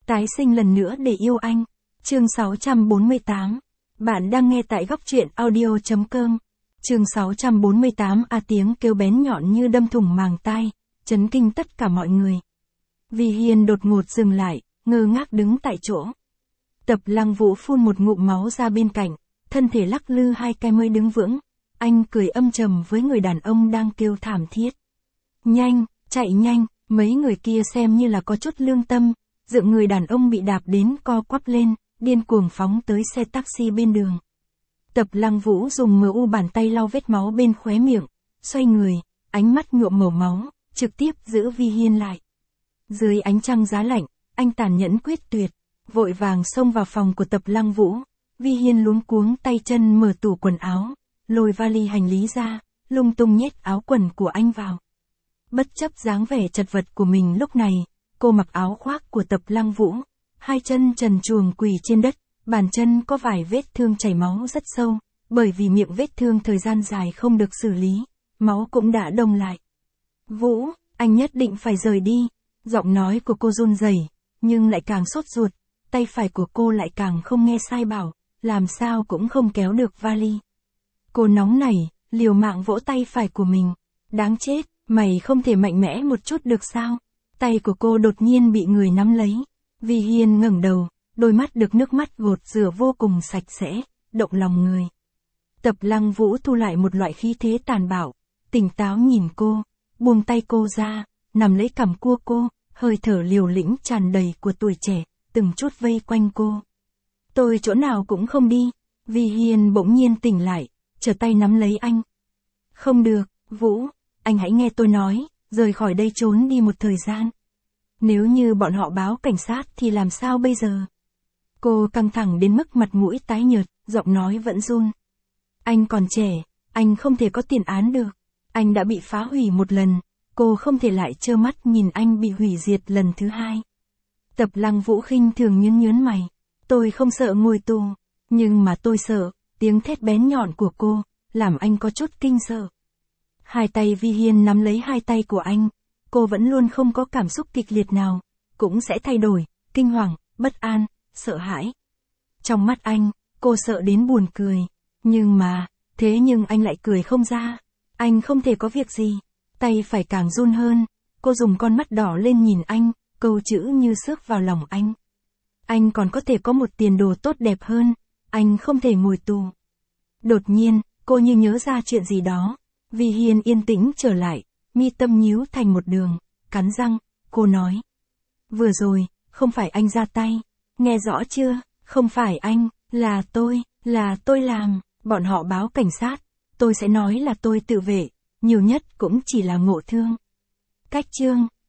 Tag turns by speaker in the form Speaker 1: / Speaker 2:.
Speaker 1: Tái sinh lần nữa để yêu anh. Chương 648. Bạn đang nghe tại góc truyện audio.com. Chương 648. Tiếng kêu bén nhọn như đâm thủng màng tai, chấn kinh tất cả mọi người. Vi Hiên đột ngột dừng lại, ngơ ngác đứng tại chỗ. Tập Lăng Vũ phun một ngụm máu ra bên cạnh, thân thể lắc lư hai cái mới đứng vững. Anh cười âm trầm với người đàn ông đang kêu thảm thiết. Nhanh, chạy nhanh, mấy người kia xem như là có chút lương tâm, dựng người đàn ông bị đạp đến co quắp lên, điên cuồng phóng tới xe taxi bên đường. Tập Lăng Vũ dùng mờ u bàn tay lau vết máu bên khóe miệng, xoay người, ánh mắt nhuộm màu máu, trực tiếp giữ Vi Hiên lại. Dưới ánh trăng giá lạnh, anh tàn nhẫn quyết tuyệt, vội vàng xông vào phòng của Tập Lăng Vũ. Vi Hiên luống cuống tay chân mở tủ quần áo, lôi vali hành lý ra, lung tung nhét áo quần của anh vào. Bất chấp dáng vẻ chật vật của mình lúc này, cô mặc áo khoác của Tập Lăng Vũ, hai chân trần truồng quỳ trên đất, bàn chân có vài vết thương chảy máu rất sâu, bởi vì miệng vết thương thời gian dài không được xử lý, máu cũng đã đông lại. Vũ, anh nhất định phải rời đi. Giọng nói của cô run rẩy, nhưng lại càng sốt ruột, tay phải của cô lại càng không nghe sai bảo, làm sao cũng không kéo được vali. Cô nóng nảy, liều mạng vỗ tay phải của mình. Đáng chết, mày không thể mạnh mẽ một chút được sao? Tay của cô đột nhiên bị người nắm lấy. Vi Hiên ngẩng đầu, đôi mắt được nước mắt gột rửa vô cùng sạch sẽ, động lòng người. Tập Lăng Vũ thu lại một loại khí thế tàn bạo, tỉnh táo nhìn cô, buông tay cô ra, nằm lấy cằm cua cô, hơi thở liều lĩnh tràn đầy của tuổi trẻ, từng chút vây quanh cô. Tôi chỗ nào cũng không đi. Vi Hiên bỗng nhiên tỉnh lại, trở tay nắm lấy anh. Không được, Vũ, anh hãy nghe tôi nói, rời khỏi đây trốn đi một thời gian. Nếu như bọn họ báo cảnh sát thì làm sao bây giờ? Cô căng thẳng đến mức mặt mũi tái nhợt, giọng nói vẫn run. Anh còn trẻ, anh không thể có tiền án được. Anh đã bị phá hủy một lần, cô không thể lại trơ mắt nhìn anh bị hủy diệt lần thứ hai. Tập Lăng Vũ khinh thường nhướng mày. Tôi không sợ ngồi tù, nhưng mà tôi sợ, tiếng thét bén nhọn của cô, làm anh có chút kinh sợ. Hai tay Vi Hiên nắm lấy hai tay của anh, cô vẫn luôn không có cảm xúc kịch liệt nào, cũng sẽ thay đổi, kinh hoàng, bất an, sợ hãi. Trong mắt anh, cô sợ đến buồn cười, nhưng anh lại cười không ra, anh không thể có việc gì, tay phải càng run hơn, cô dùng con mắt đỏ lên nhìn anh, câu chữ như xước vào lòng anh. Anh còn có thể có một tiền đồ tốt đẹp hơn, anh không thể ngồi tù. Đột nhiên, cô như nhớ ra chuyện gì đó. Vi Hiên yên tĩnh trở lại, mi tâm nhíu thành một đường, cắn răng, cô nói. Vừa rồi, không phải anh ra tay, nghe rõ chưa, không phải anh, là tôi làm, bọn họ báo cảnh sát, tôi sẽ nói là tôi tự vệ, nhiều nhất cũng chỉ là ngộ thương. Cách chương